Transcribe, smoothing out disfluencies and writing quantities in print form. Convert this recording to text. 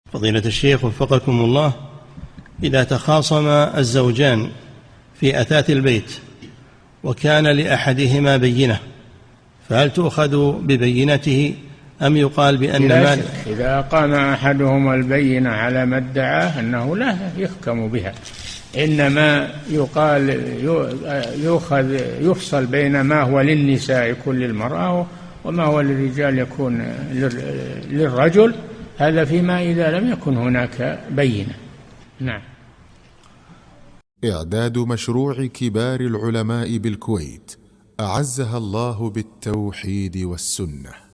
فضيلة الشيخ وفقكم الله، إذا تخاصم الزوجان في أثاث البيت وكان لأحدهما بينة، فهل تؤخذ ببينته أم يقال بأن مال؟ إذا قام أحدهما البينة على ما ادعاه أنه لا يحكم بها، إنما يقال يفصل بين ما هو للنساء يكون للمرأة وما هو للرجال يكون للرجل، هذا فيما إذا لم يكن هناك بينة. نعم. إعداد مشروع كبار العلماء بالكويت أعزها الله بالتوحيد والسنة.